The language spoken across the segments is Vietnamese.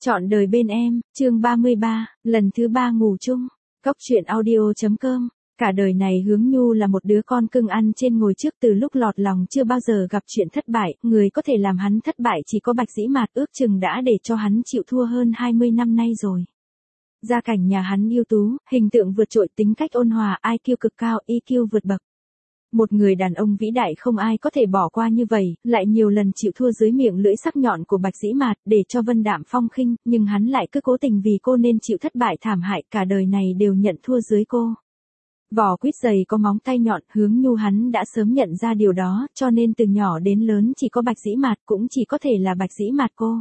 Chọn đời bên em, chương 33, lần thứ 3 ngủ chung. Cốc truyện audio.com. Cả đời này Hướng Nhu là một đứa con cưng ăn trên ngồi trước, từ lúc lọt lòng chưa bao giờ gặp chuyện thất bại, người có thể làm hắn thất bại chỉ có Bạch Dĩ Mạt, ước chừng đã để cho hắn chịu thua hơn 20 năm nay rồi. Gia cảnh nhà hắn ưu tú, hình tượng vượt trội, tính cách ôn hòa, IQ cực cao, EQ vượt bậc. Một người đàn ông vĩ đại không ai có thể bỏ qua như vậy, lại nhiều lần chịu thua dưới miệng lưỡi sắc nhọn của Bạch Dĩ Mạt để cho Vân Đạm Phong khinh, nhưng hắn lại cứ cố tình vì cô nên chịu thất bại thảm hại, cả đời này đều nhận thua dưới cô. Vỏ quýt dày có móng tay nhọn, Hướng Nhu hắn đã sớm nhận ra điều đó, cho nên từ nhỏ đến lớn chỉ có Bạch Dĩ Mạt, cũng chỉ có thể là Bạch Dĩ Mạt cô.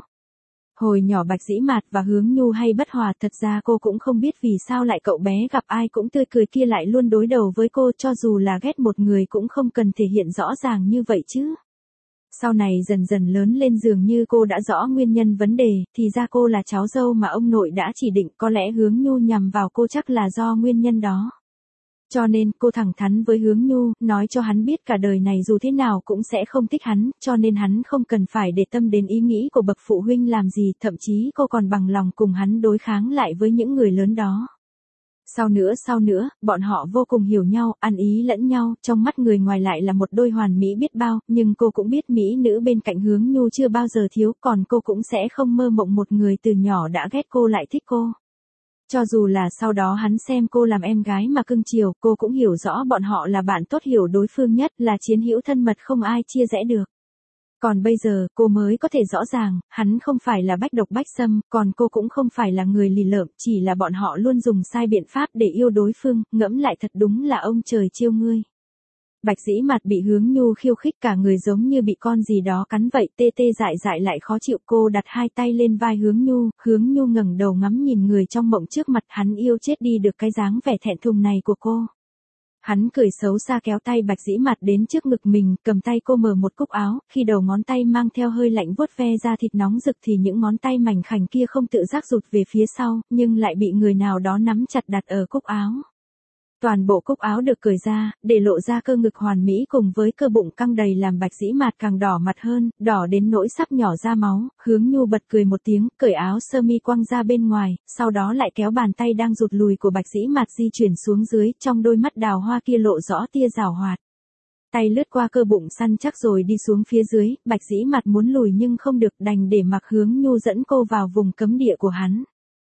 Hồi nhỏ Bạch Dĩ Mạt và Hướng Nhu hay bất hòa, thật ra cô cũng không biết vì sao lại cậu bé gặp ai cũng tươi cười kia lại luôn đối đầu với cô, cho dù là ghét một người cũng không cần thể hiện rõ ràng như vậy chứ. Sau này dần dần lớn lên dường như cô đã rõ nguyên nhân vấn đề, thì ra cô là cháu dâu mà ông nội đã chỉ định, có lẽ Hướng Nhu nhằm vào cô chắc là do nguyên nhân đó. Cho nên cô thẳng thắn với Hướng Nhu, nói cho hắn biết cả đời này dù thế nào cũng sẽ không thích hắn, cho nên hắn không cần phải để tâm đến ý nghĩ của bậc phụ huynh làm gì, thậm chí cô còn bằng lòng cùng hắn đối kháng lại với những người lớn đó. Sau nữa, bọn họ vô cùng hiểu nhau, ăn ý lẫn nhau, trong mắt người ngoài lại là một đôi hoàn mỹ biết bao, nhưng cô cũng biết mỹ nữ bên cạnh Hướng Nhu chưa bao giờ thiếu, còn cô cũng sẽ không mơ mộng một người từ nhỏ đã ghét cô lại thích cô. Cho dù là sau đó hắn xem cô làm em gái mà cưng chiều, cô cũng hiểu rõ bọn họ là bạn tốt, hiểu đối phương nhất, là chiến hữu thân mật không ai chia rẽ được. Còn bây giờ, cô mới có thể rõ ràng, hắn không phải là bách độc bách xâm, còn cô cũng không phải là người lì lợm, chỉ là bọn họ luôn dùng sai biện pháp để yêu đối phương, ngẫm lại thật đúng là ông trời trêu ngươi. Bạch Dĩ Mạt bị Hướng Nhu khiêu khích, cả người giống như bị con gì đó cắn vậy, tê tê dại dại lại khó chịu. Cô đặt hai tay lên vai Hướng Nhu ngẩng đầu ngắm nhìn người trong mộng trước mặt, hắn yêu chết đi được cái dáng vẻ thẹn thùng này của cô. Hắn cười xấu xa kéo tay Bạch Dĩ Mạt đến trước ngực mình, cầm tay cô mở một cúc áo, khi đầu ngón tay mang theo hơi lạnh vuốt ve da thịt nóng rực thì những ngón tay mảnh khảnh kia không tự giác rụt về phía sau, nhưng lại bị người nào đó nắm chặt đặt ở cúc áo. Toàn bộ cúc áo được cởi ra, để lộ ra cơ ngực hoàn mỹ cùng với cơ bụng căng đầy làm Bạch Dĩ Mạt càng đỏ mặt hơn, đỏ đến nỗi sắp nhỏ ra máu. Hướng Nhu bật cười một tiếng, cởi áo sơ mi quăng ra bên ngoài, sau đó lại kéo bàn tay đang rụt lùi của Bạch Dĩ Mạt di chuyển xuống dưới, trong đôi mắt đào hoa kia lộ rõ tia giảo hoạt. Tay lướt qua cơ bụng săn chắc rồi đi xuống phía dưới, Bạch Dĩ Mạt muốn lùi nhưng không được, đành để mặc Hướng Nhu dẫn cô vào vùng cấm địa của hắn.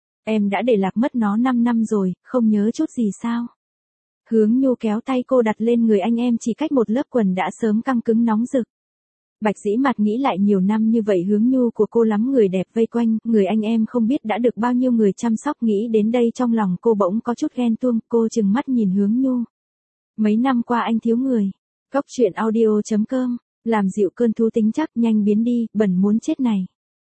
Em đã để lạc mất nó 5 năm rồi, không nhớ chút gì sao? Hướng Nhu kéo tay cô đặt lên người anh, em chỉ cách một lớp quần đã sớm căng cứng nóng rực. Bạch Dĩ Mạt nghĩ lại nhiều năm như vậy Hướng Nhu của cô lắm người đẹp vây quanh, người anh em không biết đã được bao nhiêu người chăm sóc, nghĩ đến đây trong lòng cô bỗng có chút ghen tuông, cô trừng mắt nhìn Hướng Nhu. Mấy năm qua anh thiếu người. Cốc truyện audio.com, làm dịu cơn thú tính chắc, nhanh biến đi, bẩn muốn chết này.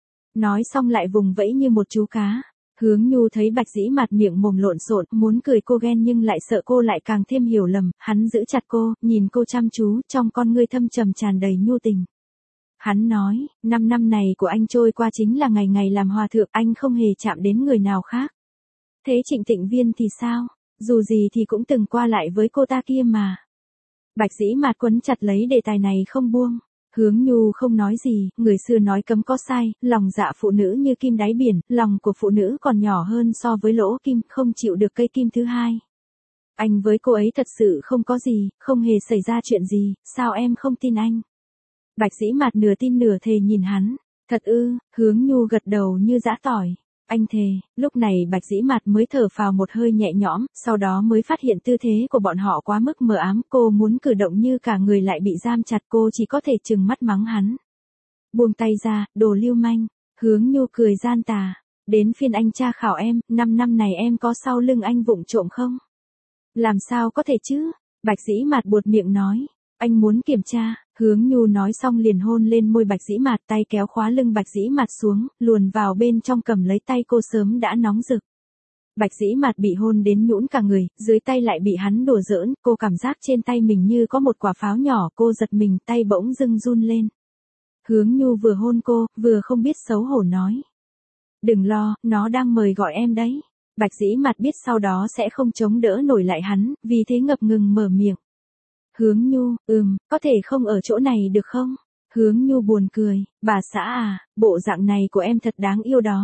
Nói xong lại vùng vẫy như một chú cá. Hướng Nhu thấy Bạch Dĩ Mạt miệng mồm lộn xộn, muốn cười cô ghen nhưng lại sợ cô lại càng thêm hiểu lầm, hắn giữ chặt cô, nhìn cô chăm chú, trong con ngươi thâm trầm tràn đầy nhu tình. Hắn nói, 5 năm này của anh trôi qua chính là ngày ngày làm hòa thượng, anh không hề chạm đến người nào khác. Thế Trịnh Tịnh Viên thì sao? Dù gì thì cũng từng qua lại với cô ta kia mà. Bạch Dĩ Mạt quấn chặt lấy đề tài này không buông. Hướng Nhu không nói gì, người xưa nói cấm có sai, lòng dạ phụ nữ như kim đáy biển, lòng của phụ nữ còn nhỏ hơn so với lỗ kim, không chịu được cây kim thứ hai. Anh với cô ấy thật sự không có gì, không hề xảy ra chuyện gì, sao em không tin anh? Bạch Dĩ Mạt nửa tin nửa thề nhìn hắn, thật ư? Hướng Nhu gật đầu như giã tỏi. Anh thề. Lúc này Bạch Dĩ Mạt mới thở phào một hơi nhẹ nhõm, sau đó mới phát hiện tư thế của bọn họ quá mức mờ ám, cô muốn cử động như cả người lại bị giam chặt, cô chỉ có thể trừng mắt mắng hắn. Buông tay ra, đồ lưu manh. Hướng Nhu cười gian tà. Đến phiên anh tra khảo em, 5 năm này em có sau lưng anh vụng trộm không? Làm sao có thể chứ? Bạch Dĩ Mạt buột miệng nói. Anh muốn kiểm tra. Hướng Nhu nói xong liền hôn lên môi Bạch Dĩ Mạt, tay kéo khóa lưng Bạch Dĩ Mạt xuống, luồn vào bên trong cầm lấy tay cô sớm đã nóng rực. Bạch Dĩ Mạt bị hôn đến nhũn cả người, dưới tay lại bị hắn đùa giỡn, cô cảm giác trên tay mình như có một quả pháo nhỏ, cô giật mình, tay bỗng dưng run lên. Hướng Nhu vừa hôn cô, vừa không biết xấu hổ nói. Đừng lo, nó đang mời gọi em đấy. Bạch Dĩ Mạt biết sau đó sẽ không chống đỡ nổi lại hắn, vì thế ngập ngừng mở miệng. Hướng Nhu, có thể không ở chỗ này được không? Hướng Nhu buồn cười, bà xã à, bộ dạng này của em thật đáng yêu đó.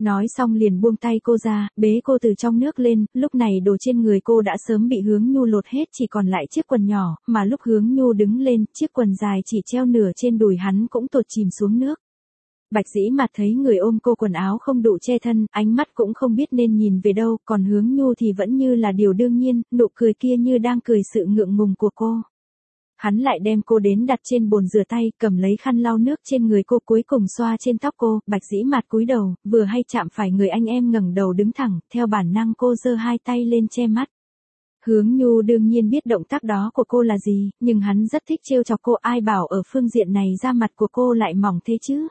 Nói xong liền buông tay cô ra, bế cô từ trong nước lên, lúc này đồ trên người cô đã sớm bị Hướng Nhu lột hết chỉ còn lại chiếc quần nhỏ, mà lúc Hướng Nhu đứng lên, chiếc quần dài chỉ treo nửa trên đùi hắn cũng tụt chìm xuống nước. Bạch Dĩ Mạt thấy người ôm cô quần áo không đủ che thân, ánh mắt cũng không biết nên nhìn về đâu, còn Hướng Nhu thì vẫn như là điều đương nhiên, nụ cười kia như đang cười sự ngượng ngùng của cô. Hắn lại đem cô đến đặt trên bồn rửa tay, cầm lấy khăn lau nước trên người cô cuối cùng xoa trên tóc cô, Bạch Dĩ Mạt cúi đầu, vừa hay chạm phải người anh em ngẩng đầu đứng thẳng, theo bản năng cô giơ hai tay lên che mắt. Hướng Nhu đương nhiên biết động tác đó của cô là gì, nhưng hắn rất thích trêu chọc cô, ai bảo ở phương diện này da mặt của cô lại mỏng thế chứ.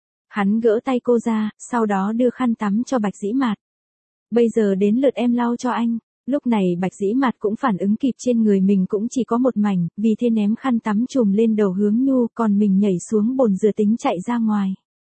Hắn gỡ tay cô ra, sau đó đưa khăn tắm cho Bạch Dĩ Mạt. Bây giờ đến lượt em lau cho anh. Lúc này Bạch Dĩ Mạt cũng phản ứng kịp, trên người mình cũng chỉ có một mảnh, vì thế ném khăn tắm trùm lên đầu Hướng Nhu, còn mình nhảy xuống bồn rửa tính chạy ra ngoài.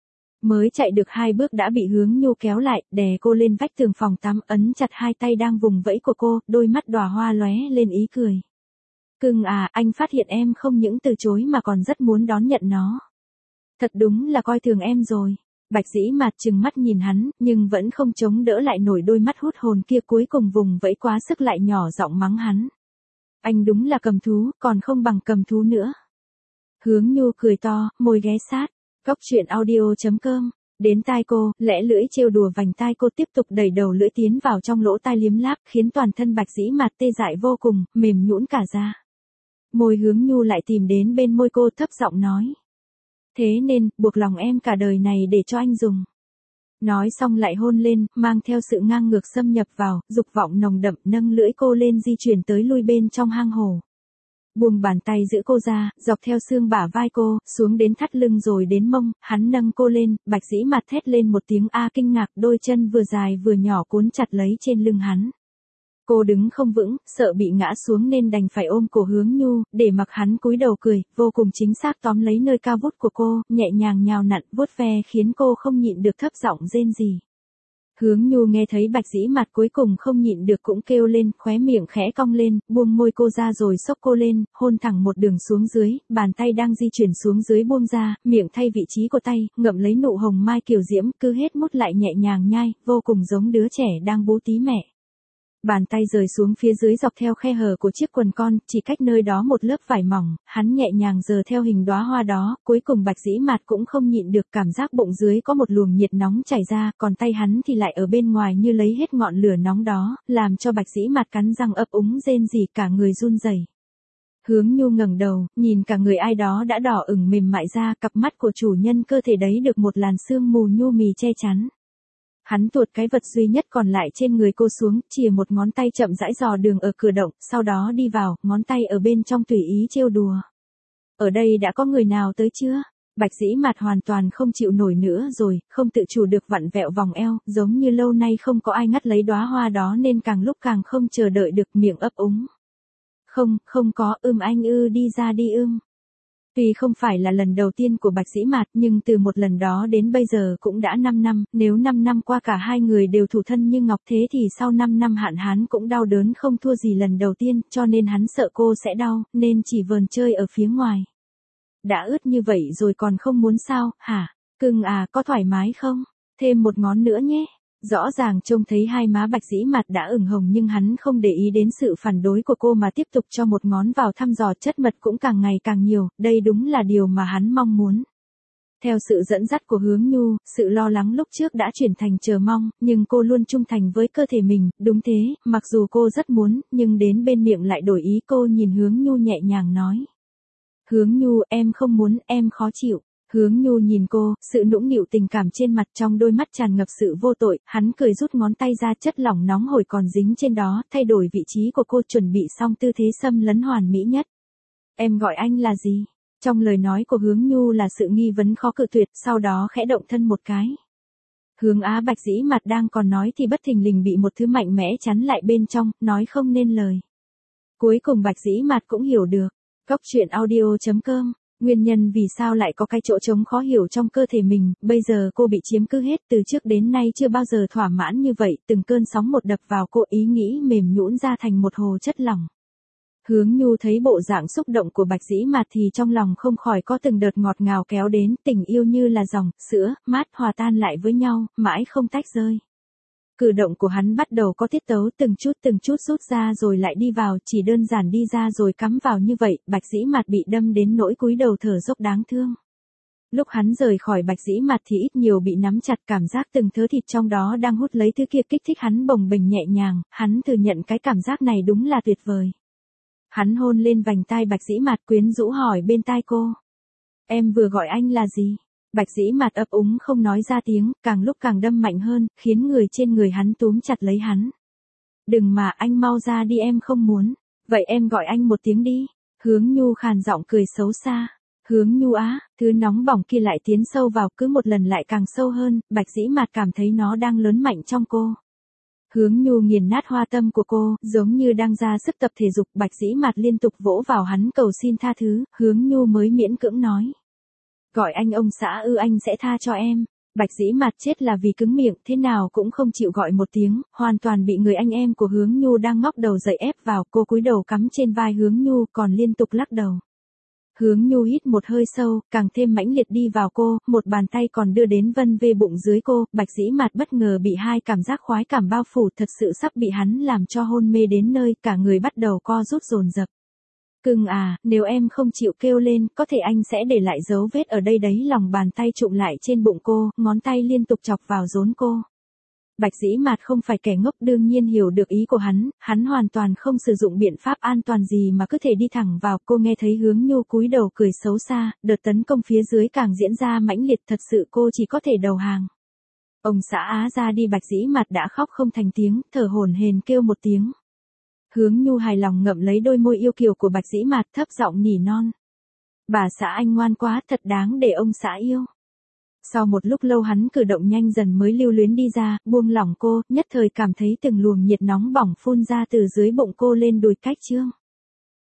Mới chạy được 2 bước đã bị Hướng Nhu kéo lại, đè cô lên vách tường phòng tắm, ấn chặt hai tay đang vùng vẫy của cô, đôi mắt đóa hoa lóe lên ý cười. Cưng à, anh phát hiện em không những từ chối mà còn rất muốn đón nhận nó. Thật đúng là coi thường em rồi. Bạch Dĩ Mạt trừng mắt nhìn hắn, nhưng vẫn không chống đỡ lại nổi đôi mắt hút hồn kia, cuối cùng vùng vẫy quá sức lại nhỏ giọng mắng hắn. Anh đúng là cầm thú, còn không bằng cầm thú nữa. Hướng Nhu cười to, môi ghé sát. Góc truyện audio.com. Đến tai cô, lẽ lưỡi trêu đùa vành tai cô, tiếp tục đẩy đầu lưỡi tiến vào trong lỗ tai liếm láp, khiến toàn thân Bạch Dĩ Mạt tê dại vô cùng, mềm nhũn cả ra. Môi Hướng Nhu lại tìm đến bên môi cô, thấp giọng nói. Thế nên, buộc lòng em cả đời này để cho anh dùng. Nói xong lại hôn lên, mang theo sự ngang ngược xâm nhập vào, dục vọng nồng đậm, nâng lưỡi cô lên di chuyển tới lui bên trong hang hồ. Buông bàn tay giữ cô ra, dọc theo xương bả vai cô, xuống đến thắt lưng rồi đến mông, hắn nâng cô lên, Bạch Dĩ Mạt thét lên một tiếng a kinh ngạc, đôi chân vừa dài vừa nhỏ cuốn chặt lấy trên lưng hắn. Cô đứng không vững, sợ bị ngã xuống nên đành phải ôm cổ Hướng Nhu, để mặc hắn cúi đầu cười, vô cùng chính xác tóm lấy nơi cao vút của cô, nhẹ nhàng nhào nặn, vuốt ve khiến cô không nhịn được thấp giọng rên rỉ. Hướng Nhu nghe thấy Bạch Dĩ Mạt cuối cùng không nhịn được cũng kêu lên, khóe miệng khẽ cong lên, buông môi cô ra rồi xốc cô lên, hôn thẳng một đường xuống dưới, bàn tay đang di chuyển xuống dưới buông ra, miệng thay vị trí của tay, ngậm lấy nụ hồng mai kiều diễm, cứ hết mút lại nhẹ nhàng nhai, vô cùng giống đứa trẻ đang bú tí mẹ. Bàn tay rời xuống phía dưới dọc theo khe hở của chiếc quần con, chỉ cách nơi đó một lớp vải mỏng, hắn nhẹ nhàng giơ theo hình đóa hoa đó, cuối cùng Bạch Dĩ Mạt cũng không nhịn được, cảm giác bụng dưới có một luồng nhiệt nóng chảy ra, còn tay hắn thì lại ở bên ngoài như lấy hết ngọn lửa nóng đó, làm cho Bạch Dĩ Mạt cắn răng ấp úng rên rỉ, cả người run rẩy. Hướng Nhu ngẩng đầu, nhìn cả người ai đó đã đỏ ửng mềm mại ra, cặp mắt của chủ nhân cơ thể đấy được một làn sương mù nhu mì che chắn. Hắn tuột cái vật duy nhất còn lại trên người cô xuống, chìa một ngón tay chậm rãi dò đường ở cửa động, sau đó đi vào, ngón tay ở bên trong tùy ý trêu đùa. Ở đây đã có người nào tới chưa? Bạch Dĩ Mạt hoàn toàn không chịu nổi nữa rồi, không tự chủ được vặn vẹo vòng eo, giống như lâu nay không có ai ngắt lấy đóa hoa đó nên càng lúc càng không chờ đợi được, miệng ấp úng. Không có, anh đi ra đi Tuy không phải là lần đầu tiên của Bạch Dĩ Mạt, nhưng từ một lần đó đến bây giờ cũng đã 5 năm, nếu 5 năm qua cả hai người đều thủ thân như ngọc thế thì sau 5 năm hạn hán cũng đau đớn không thua gì lần đầu tiên, cho nên hắn sợ cô sẽ đau, nên chỉ vờn chơi ở phía ngoài. Đã ướt như vậy rồi còn không muốn sao, hả? Cưng à, có thoải mái không? Thêm một ngón nữa nhé. Rõ ràng trông thấy hai má Bạch Dĩ Mạt đã ửng hồng nhưng hắn không để ý đến sự phản đối của cô mà tiếp tục cho một ngón vào thăm dò, chất mật cũng càng ngày càng nhiều, đây đúng là điều mà hắn mong muốn. Theo sự dẫn dắt của Hướng Nhu, sự lo lắng lúc trước đã chuyển thành chờ mong, nhưng cô luôn trung thành với cơ thể mình, đúng thế, mặc dù cô rất muốn, nhưng đến bên miệng lại đổi ý. Cô nhìn Hướng Nhu nhẹ nhàng nói. Hướng Nhu, em không muốn, em khó chịu. Hướng Nhu nhìn cô, sự nũng nịu tình cảm trên mặt, trong đôi mắt tràn ngập sự vô tội, hắn cười rút ngón tay ra, chất lỏng nóng hổi còn dính trên đó, thay đổi vị trí của cô, chuẩn bị xong tư thế xâm lấn hoàn mỹ nhất. Em gọi anh là gì? Trong lời nói của Hướng Nhu là sự nghi vấn khó cự tuyệt, sau đó khẽ động thân một cái. Hướng Á. Bạch Dĩ Mạt đang còn nói thì bất thình lình bị một thứ mạnh mẽ chắn lại bên trong, nói không nên lời. Cuối cùng Bạch Dĩ Mạt cũng hiểu được. Góc truyện audio.com. Nguyên nhân vì sao lại có cái chỗ trống khó hiểu trong cơ thể mình, bây giờ cô bị chiếm cứ hết, từ trước đến nay chưa bao giờ thỏa mãn như vậy, từng cơn sóng một đập vào cô, ý nghĩ mềm nhũn ra thành một hồ chất lỏng. Hướng Nhu thấy bộ dạng xúc động của Bạch Dĩ Mạt thì trong lòng không khỏi có từng đợt ngọt ngào kéo đến, tình yêu như là dòng sữa, mát hòa tan lại với nhau, mãi không tách rơi. Cử động của hắn bắt đầu có tiết tấu, từng chút rút ra rồi lại đi vào, chỉ đơn giản đi ra rồi cắm vào như vậy, Bạch Dĩ Mạt bị đâm đến nỗi cúi đầu thở dốc đáng thương. Lúc hắn rời khỏi Bạch Dĩ Mạt thì ít nhiều bị nắm chặt, cảm giác từng thớ thịt trong đó đang hút lấy thứ kia kích thích hắn bồng bềnh nhẹ nhàng, hắn thừa nhận cái cảm giác này đúng là tuyệt vời. Hắn hôn lên vành tai Bạch Dĩ Mạt, quyến rũ hỏi bên tai cô. Em vừa gọi anh là gì? Bạch Dĩ Mạt ấp úng không nói ra tiếng, càng lúc càng đâm mạnh hơn, khiến người trên người hắn túm chặt lấy hắn. Đừng mà, anh mau ra đi, em không muốn. Vậy em gọi anh một tiếng đi. Hướng Nhu khàn giọng cười xấu xa. Hướng Nhu á, thứ nóng bỏng kia lại tiến sâu vào, cứ một lần lại càng sâu hơn, Bạch Dĩ Mạt cảm thấy nó đang lớn mạnh trong cô. Hướng Nhu nghiền nát hoa tâm của cô, giống như đang ra sức tập thể dục, Bạch Dĩ Mạt liên tục vỗ vào hắn cầu xin tha thứ, Hướng Nhu mới miễn cưỡng nói. Gọi anh ông xã ư, anh sẽ tha cho em. Bạch Dĩ Mạt chết là vì cứng miệng, thế nào cũng không chịu gọi một tiếng, hoàn toàn bị người anh em của Hướng Nhu đang ngóc đầu dậy ép vào, cô cúi đầu cắm trên vai Hướng Nhu còn liên tục lắc đầu. Hướng Nhu hít một hơi sâu, càng thêm mãnh liệt đi vào cô, một bàn tay còn đưa đến vân vê bụng dưới cô, Bạch Dĩ Mạt bất ngờ bị hai cảm giác khoái cảm bao phủ, thật sự sắp bị hắn làm cho hôn mê đến nơi, cả người bắt đầu co rút dồn dập. Cưng à, nếu em không chịu kêu lên, có thể anh sẽ để lại dấu vết ở đây đấy, lòng bàn tay chụm lại trên bụng cô, ngón tay liên tục chọc vào rốn cô. Bạch Dĩ Mạt không phải kẻ ngốc, đương nhiên hiểu được ý của hắn hoàn toàn không sử dụng biện pháp an toàn gì mà cứ thể đi thẳng vào, cô nghe thấy Hướng Nhu cúi đầu cười xấu xa, đợt tấn công phía dưới càng diễn ra mãnh liệt, thật sự cô chỉ có thể đầu hàng. Ông xã á, ra đi. Bạch Dĩ Mạt đã khóc không thành tiếng, thở hổn hển kêu một tiếng. Hướng Nhu hài lòng ngậm lấy đôi môi yêu kiều của Bạch Dĩ Mạt, thấp giọng nỉ non. Bà xã anh ngoan quá, thật đáng để ông xã yêu. Sau một lúc lâu hắn cử động nhanh dần mới lưu luyến đi ra, buông lỏng cô, nhất thời cảm thấy từng luồng nhiệt nóng bỏng phun ra từ dưới bụng cô lên đùi cách trương.